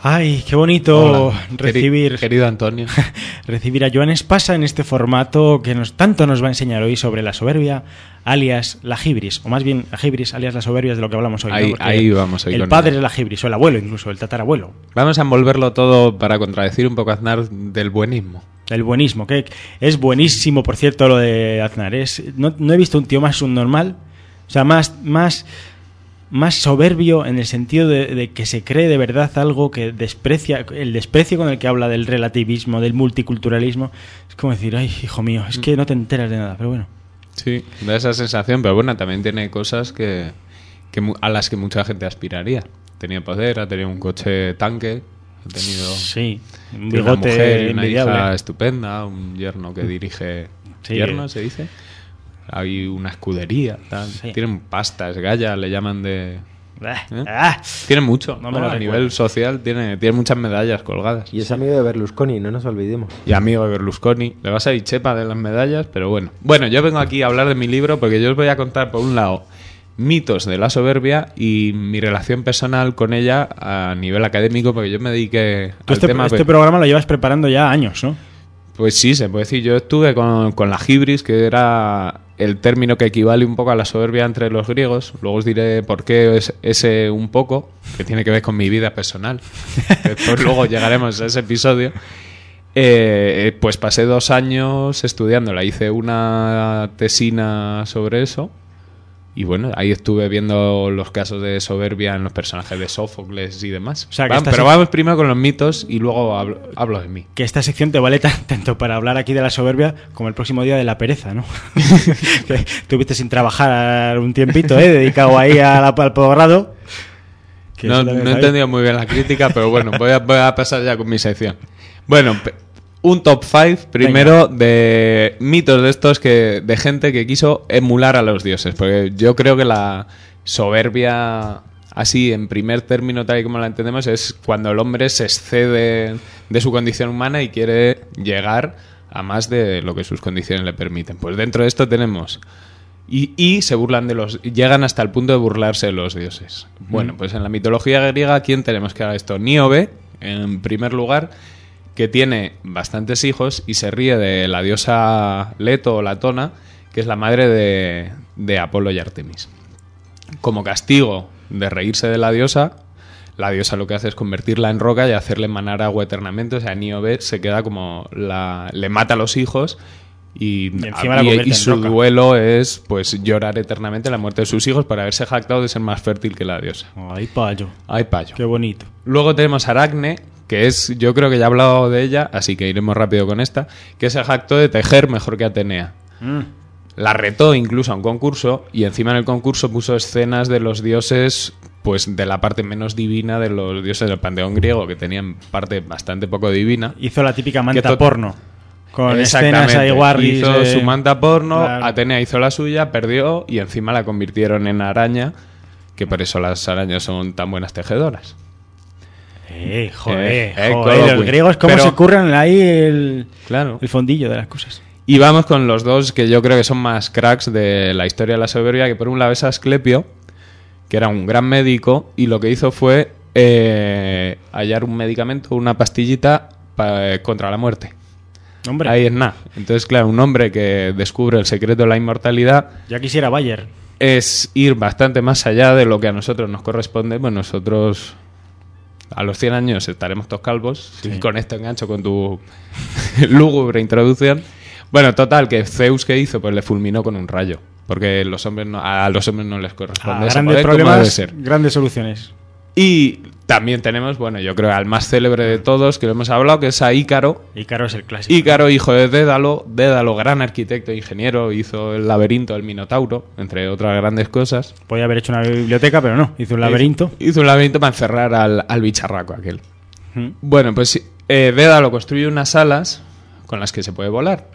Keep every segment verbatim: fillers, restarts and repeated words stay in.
Ay, qué bonito Hola, recibir querido Antonio. recibir a Joan Espasa en este formato que nos tanto nos va a enseñar hoy sobre la soberbia, alias la hibris, o más bien la hibris, alias la soberbia, es de lo que hablamos hoy. Ahí, ¿no? ahí vamos hoy. El con padre ella. es la hibris, o el abuelo incluso, el tatarabuelo. Vamos a envolverlo todo para contradecir un poco a Aznar del buenismo. El buenismo, que es buenísimo, por cierto, lo de Aznar. Es, no, no he visto un tío más subnormal, o sea, más... más más soberbio en el sentido de, de que se cree de verdad algo que desprecia, el desprecio con el que habla del relativismo, del multiculturalismo, es como decir, ay, hijo mío, es que no te enteras de nada, pero bueno. Sí, da esa sensación, pero bueno, también tiene cosas que, que a las que mucha gente aspiraría. Tenía poder, ha tenido un coche tanque, ha tenido sí, un tiene una bigote mujer y una envidiable. hija estupenda, un yerno que dirige, Sí. yerno se dice. Hay una escudería, tal. Sí. Tienen pastas, galla, le llaman de... Ah, ¿Eh? ah. Tienen mucho, No ¿no? me lo A recuerdo. nivel social tiene, tiene muchas medallas colgadas. Y es amigo de Berlusconi, no nos olvidemos. Y amigo de Berlusconi. Le vas a ir chepa de las medallas, pero bueno. Bueno, yo vengo aquí a hablar de mi libro porque yo os voy a contar, por un lado, mitos de la soberbia y mi relación personal con ella a nivel académico, porque yo me dediqué Tú al este, tema... este programa lo llevas preparando ya años, ¿no? Pues sí, se puede decir. Yo estuve con, con la hibris, que era el término que equivale un poco a la soberbia entre los griegos. Luego os diré por qué es ese un poco, que tiene que ver con mi vida personal. Después luego llegaremos a ese episodio. Eh, pues pasé dos años estudiándola. Hice una tesina sobre eso. Y bueno, ahí estuve viendo los casos de soberbia en los personajes de Sófocles y demás. O sea, que Vamos, esta pero sec- vamos primero con los mitos y luego hablo, hablo de mí. Que esta sección te vale tan- tanto para hablar aquí de la soberbia como el próximo día de la pereza, ¿no? Que estuviste sin trabajar un tiempito, ¿eh? Dedicado ahí a la- al posgrado. Que No, eso también no he está bien. entendido muy bien la crítica, pero bueno, voy a, voy a pasar ya con mi sección. Bueno, pe- un top cinco primero de mitos de estos que de gente que quiso emular a los dioses, porque yo creo que la soberbia, así en primer término tal y como la entendemos, es cuando el hombre se excede de su condición humana y quiere llegar a más de lo que sus condiciones le permiten. Pues dentro de esto tenemos... Y, y se burlan de los... Llegan hasta el punto de burlarse de los dioses. Bueno, pues en la mitología griega, ¿quién tenemos que haga esto? Níobe, en primer lugar, que tiene bastantes hijos y se ríe de la diosa Leto o Latona, que es la madre de, de Apolo y Artemis. Como castigo de reírse de la diosa, la diosa lo que hace es convertirla en roca y hacerle emanar agua eternamente. O sea, Níobe se queda como... La, le mata a los hijos... Y, Y encima la y- convierte y en su roca. duelo es pues llorar eternamente la muerte de sus hijos por haberse jactado de ser más fértil que la diosa. Ay, payo. Ay, payo. Qué bonito. Luego tenemos Aracne, que es, yo creo que ya he hablado de ella, así que iremos rápido con esta, que se jactó de tejer mejor que Atenea. Mm. La retó incluso a un concurso y encima en el concurso puso escenas de los dioses, pues de la parte menos divina de los dioses del panteón griego, que tenían parte bastante poco divina. Hizo la típica manta Que to- porno. Con Exactamente. escenas ahí guarris. Hizo eh, su manta porno, claro. Atenea hizo la suya, perdió y encima la convirtieron en araña, que por eso las arañas son tan buenas tejedoras. Eh, joder, Eh, eh, joder, Colo los Queen. griegos cómo Pero- se curran ahí el, Claro. el fondillo de las cosas. Y vamos con los dos que yo creo que son más cracks de la historia de la soberbia, que por un lado es Asclepio, que era un gran médico, y lo que hizo fue eh, hallar un medicamento, una pastillita pa- contra la muerte. Hombre, Ahí es nada. Entonces, claro, un hombre que descubre el secreto de la inmortalidad ya quisiera Bayer. es ir bastante más allá de lo que a nosotros nos corresponde. Pues nosotros a los cien años estaremos todos calvos. Sí. Y con esto engancho con tu lúgubre introducción. Bueno, total, que Zeus, ¿qué hizo? Pues le fulminó con un rayo. Porque los hombres no, a los hombres no les corresponde A ese grandes poder, como debe problemas, ser. grandes soluciones. Y también tenemos, bueno, yo creo al más célebre de todos, que lo hemos hablado, que es a Ícaro. Ícaro es el clásico. Ícaro, hijo de Dédalo, Dédalo, gran arquitecto e ingeniero, hizo el laberinto del Minotauro, entre otras grandes cosas. Podía haber hecho una biblioteca, pero no. Hizo un laberinto. Hizo, hizo un laberinto para encerrar al, al bicharraco aquel. Mm. Bueno, pues eh, Dédalo construye unas alas con las que se puede volar.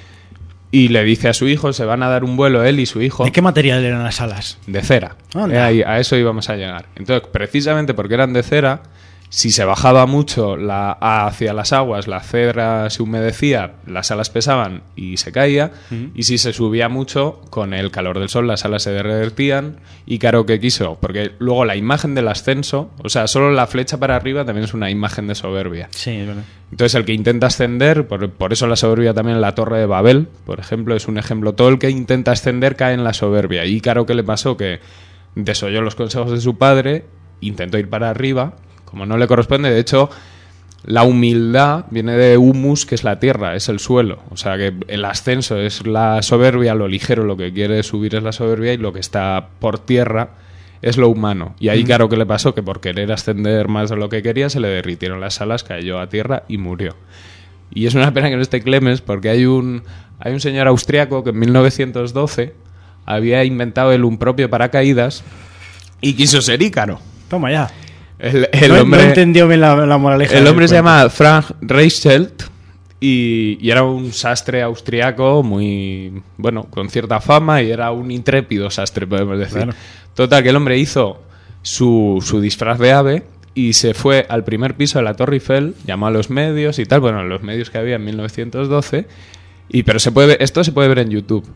Y le dice a su hijo, se van a dar un vuelo él y su hijo. ¿De qué material eran las alas? De cera. Anda. Eh, ahí, a eso íbamos a llegar. Entonces, precisamente porque eran de cera, si se bajaba mucho la, hacia las aguas, la cedra se humedecía, las alas pesaban y se caía, uh-huh. y si se subía mucho, con el calor del sol las alas se derretían, y claro que quiso, porque luego la imagen del ascenso, o sea, solo la flecha para arriba también es una imagen de soberbia. Sí, es verdad. Entonces el que intenta ascender, por, por eso la soberbia también en la Torre de Babel, por ejemplo, es un ejemplo, todo el que intenta ascender cae en la soberbia, y claro que le pasó que desoyó los consejos de su padre, intentó ir para arriba, como no le corresponde. De hecho, la humildad viene de humus, que es la tierra, es el suelo. O sea que el ascenso es la soberbia, lo ligero, lo que quiere subir es la soberbia, y lo que está por tierra es lo humano. Y ahí, mm. claro, ¿qué le pasó? Que por querer ascender más de lo que quería, se le derritieron las alas, cayó a tierra y murió. Y es una pena que no esté Clemens, porque hay un, hay un señor austriaco que en mil novecientos doce había inventado él un propio paracaídas y quiso ser Ícaro. Toma ya. El, el no, hombre, no entendió bien la, la moraleja. El hombre se llama Frank Reichelt y, y era un sastre austriaco muy, bueno, con cierta fama, y era un intrépido sastre, podemos decir. Claro. Total, que el hombre hizo su, su disfraz de ave y se fue al primer piso de la Torre Eiffel, llamó a los medios y tal, bueno, los medios que había en mil novecientos doce, y, pero se puede, esto se puede ver en YouTube.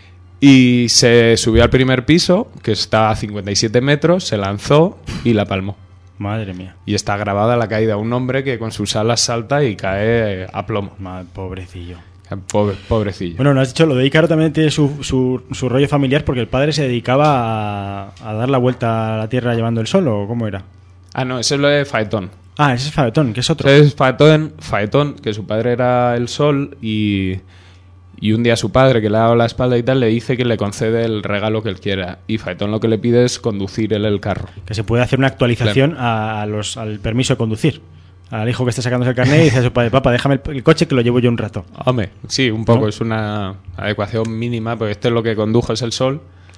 Y se subió al primer piso, que está a cincuenta y siete metros, se lanzó y la palmó. Madre mía. Y está grabada la caída. Un hombre que con sus alas salta y cae a plomo. Madre, pobrecillo. Pobre, pobrecillo. Bueno, no has dicho, lo de Ícaro también tiene su, su, su rollo familiar, porque el padre se dedicaba a, a dar la vuelta a la Tierra llevando el sol, ¿o cómo era? Ah, no, eso es lo de Faetón. Ah, ese es Faetón, que es otro. Ese es Faetón, Faetón, que su padre era el sol, y... Y un día su padre, que le ha dado la espalda y tal, le dice que le concede el regalo que él quiera. Y Faetón lo que le pide es conducir él el carro. Que se puede hacer una actualización, claro, a los, al permiso de conducir. Al hijo que está sacándose el carnet y dice a su padre: papá, déjame el, el coche que lo llevo yo un rato. Hombre, sí, un poco. ¿No? Es una adecuación mínima, porque este es lo que condujo, es el sol.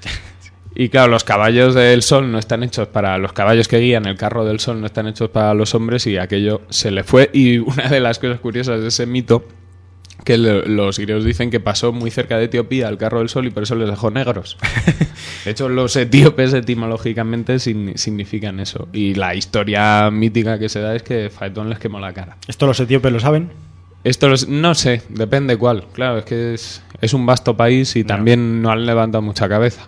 Y claro, los caballos del sol no están hechos para... Los caballos que guían el carro del sol no están hechos para los hombres, y aquello se le fue. Y una de las cosas curiosas de ese mito, que le, los griegos dicen que pasó muy cerca de Etiopía el carro del sol y por eso les dejó negros. De hecho, los etíopes etimológicamente sin, significan eso. Y la historia mítica que se da es que Faetón les quemó la cara. ¿Esto los etíopes lo saben? Esto los, no sé, depende cuál. Claro, es que es, es un vasto país y no. También no han levantado mucha cabeza.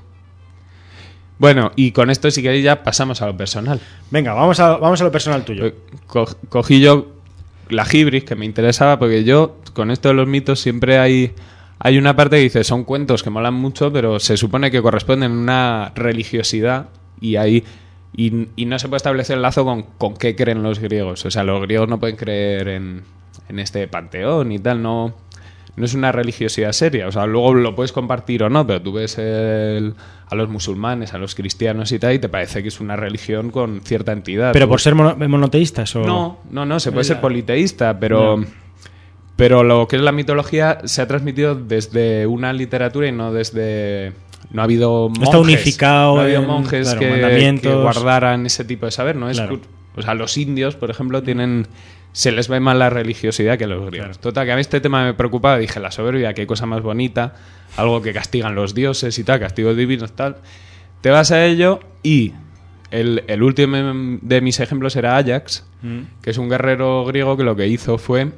Bueno, y con esto, si queréis, ya pasamos a lo personal. Venga, vamos a, vamos a lo personal tuyo. Co- cogí yo la Hibris, que me interesaba, porque yo, con esto de los mitos, siempre hay, hay una parte que dice, son cuentos que molan mucho, pero se supone que corresponden a una religiosidad, y ahí y, y no se puede establecer el lazo con, con qué creen los griegos. O sea, los griegos no pueden creer en, en este panteón y tal, no, no es una religiosidad seria. O sea, luego lo puedes compartir o no, pero tú ves el, a los musulmanes, a los cristianos y tal, y te parece que es una religión con cierta entidad. ¿Pero por ser mono, monoteístas? O... No, no, no, se puede ser politeísta, pero... No. Pero lo que es la mitología se ha transmitido desde una literatura y no desde... No ha habido monjes. Está unificado. No ha habido en, monjes claro, que, que guardaran ese tipo de saber, ¿no? Es, claro. O sea, los indios, por ejemplo, tienen... Se les ve más la religiosidad que a los griegos. Claro. Total, que a mí este tema me preocupaba. Dije, la soberbia, qué cosa más bonita. Algo que castigan los dioses y tal, castigos divinos, tal. Te vas a ello y... El, el último de mis ejemplos era Ajax, mm. que es un guerrero griego que lo que hizo fue...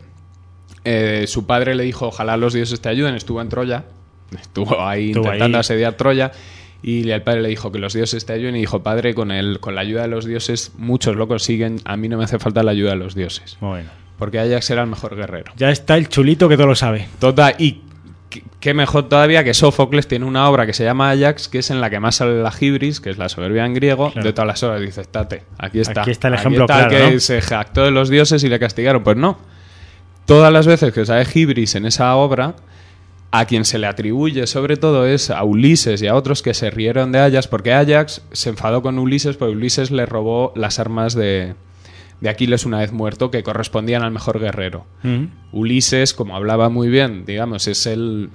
Eh, su padre le dijo, ojalá los dioses te ayuden. Estuvo en Troya, estuvo ahí estuvo intentando ahí. asediar Troya, y el padre le dijo que los dioses te ayuden, y dijo, padre, con el con la ayuda de los dioses muchos lo consiguen, a mí no me hace falta la ayuda de los dioses. Bueno. Porque Ajax era el mejor guerrero. Ya está el chulito que todo lo sabe. Total, y qué mejor todavía que Sófocles tiene una obra que se llama Ajax, que es en la que más sale la Hibris, que es la soberbia en griego, claro. De todas las obras. Dice, estate, aquí está. Aquí está el ejemplo aquí está claro, que ¿no? se jactó de los dioses y le castigaron. Pues no. Todas las veces que sale Hibris en esa obra, a quien se le atribuye sobre todo es a Ulises y a otros que se rieron de Ajax, porque Ajax se enfadó con Ulises porque Ulises le robó las armas de, de Aquiles una vez muerto, que correspondían al mejor guerrero. Mm-hmm. Ulises, como hablaba muy bien, digamos, es el,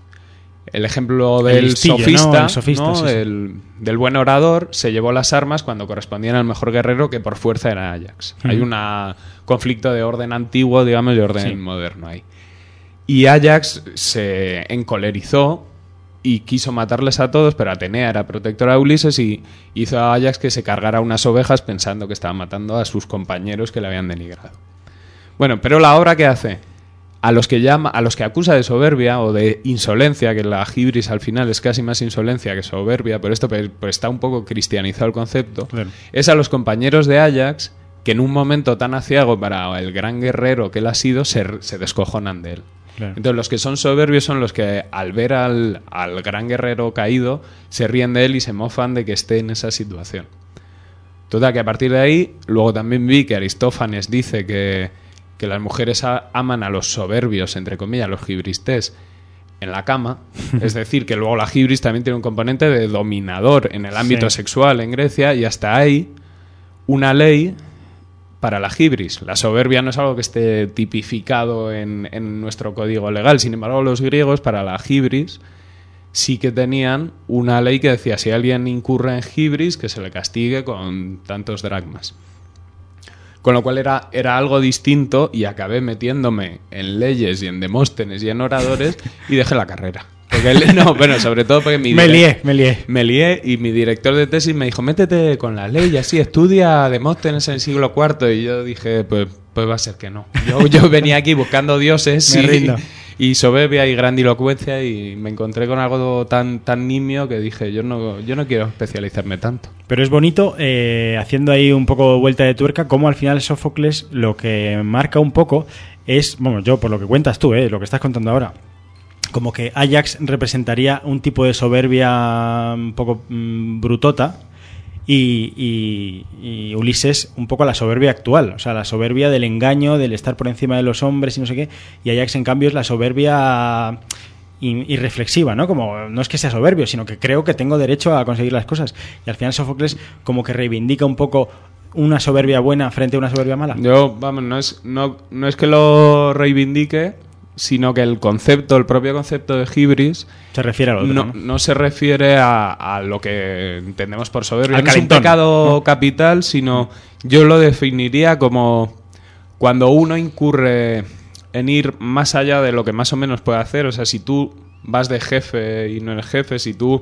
el ejemplo del el listillo, sofista, ¿no? El sofista ¿no? Sí, sí. El, del buen orador, se llevó las armas cuando correspondían al mejor guerrero, que por fuerza era Ajax. Mm-hmm. Hay un conflicto de orden antiguo, digamos, y orden sí. moderno ahí. Y Ajax se encolerizó y quiso matarles a todos, pero Atenea era protectora de Ulises y hizo a Ajax que se cargara unas ovejas pensando que estaba matando a sus compañeros que le habían denigrado. Bueno, pero la obra, ¿qué hace? A los que llama, a los que acusa de soberbia o de insolencia, que la hibris al final es casi más insolencia que soberbia, pero esto pues, pues está un poco cristianizado el concepto, claro. Es a los compañeros de Ajax que en un momento tan aciago para el gran guerrero que él ha sido, se, se descojonan de él. Claro. Entonces los que son soberbios son los que al ver al, al gran guerrero caído se ríen de él y se mofan de que esté en esa situación. Total, que a partir de ahí, luego también vi que Aristófanes dice que, que las mujeres a, aman a los soberbios, entre comillas, los hibristes, en la cama. Es decir, que luego la hibris también tiene un componente de dominador en el ámbito sí. sexual en Grecia, y hasta ahí una ley para la hibris. La soberbia no es algo que esté tipificado en, en nuestro código legal. Sin embargo, los griegos, para la hibris, sí que tenían una ley que decía: si alguien incurre en hibris, que se le castigue con tantos dracmas. Con lo cual era, era algo distinto, y acabé metiéndome en leyes y en Demóstenes y en oradores y dejé la carrera. Porque él, no, bueno, sobre todo porque mi me lié, me lié. Me lié y mi director de tesis me dijo: métete con la ley, así, estudia Demóstenes en el siglo cuarto. Y yo dije, pues, pues va a ser que no. Yo, yo venía aquí buscando dioses y, y soberbia y grandilocuencia, y me encontré con algo tan, tan nimio que dije, yo no, yo no quiero especializarme tanto. Pero es bonito, eh, haciendo ahí un poco vuelta de tuerca, cómo al final Sófocles lo que marca un poco es, bueno, yo por lo que cuentas tú, eh, lo que estás contando ahora, como que Ajax representaría un tipo de soberbia un poco mmm, brutota, y, y, y Ulises un poco la soberbia actual, o sea, la soberbia del engaño, del estar por encima de los hombres y no sé qué, y Ajax en cambio es la soberbia irreflexiva, ¿no? Como no es que sea soberbio, sino que creo que tengo derecho a conseguir las cosas, y al final Sófocles como que reivindica un poco una soberbia buena frente a una soberbia mala. Yo, vamos, no es, no, no es que lo reivindique, sino que el concepto, el propio concepto de hibris se refiere a lo otro, no, ¿no? no se refiere a, a lo que entendemos por soberbia. No es un pecado ¿no? capital, sino yo lo definiría como cuando uno incurre en ir más allá de lo que más o menos puede hacer. O sea, si tú vas de jefe y no eres jefe, si tú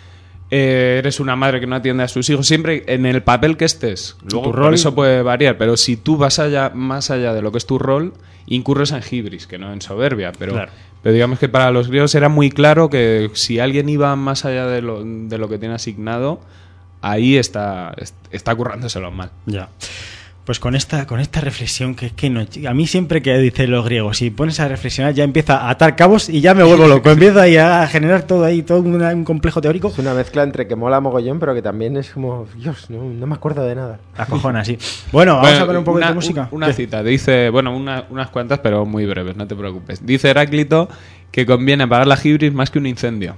eh, eres una madre que no atiende a sus hijos, siempre en el papel que estés, luego por eso puede variar, pero si tú vas allá, más allá de lo que es tu rol, incurres en hibris, que no en soberbia, pero, claro. pero digamos que para los griegos era muy claro que si alguien iba más allá de lo, de lo que tiene asignado, ahí está, está currándoselo mal. Ya. Pues con esta con esta reflexión que es que no, a mí siempre que dicen los griegos, si pones a reflexionar ya empieza a atar cabos y ya me vuelvo loco, empieza ahí a generar todo ahí, todo un, un complejo teórico. Es una mezcla entre que mola mogollón, pero que también es como, Dios, no, no me acuerdo de nada. Acojona, sí. Bueno, vamos bueno, a ver un poco una, de música. Una ¿Qué? cita, dice, bueno, una, unas cuantas, pero muy breves, no te preocupes. Dice Heráclito que conviene apagar la hibris más que un incendio.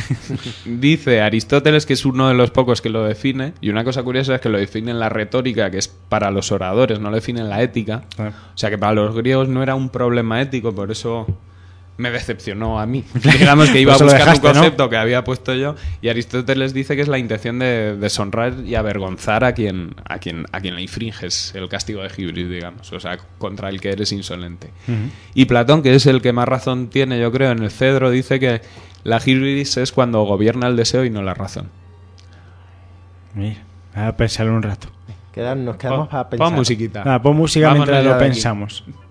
Dice Aristóteles, que es uno de los pocos que lo define, y una cosa curiosa es que lo define en la retórica, que es para los oradores, no lo define en la ética. Ah. O sea que para los griegos no era un problema ético, por eso me decepcionó a mí. Digamos que iba pues a buscar dejaste, un concepto ¿no? que había puesto yo, y Aristóteles dice que es la intención de deshonrar y avergonzar a quien a quien a quien le infringes el castigo de hibris, digamos, o sea, contra el que eres insolente. Uh-huh. Y Platón, que es el que más razón tiene, yo creo, en el Cedro, dice que la hibris es cuando gobierna el deseo y no la razón. Mira, a pensarlo un rato. Quedan, nos quedamos pon, a pensar. Pon musiquita. Ah, pon música mientras lo pensamos. Aquí.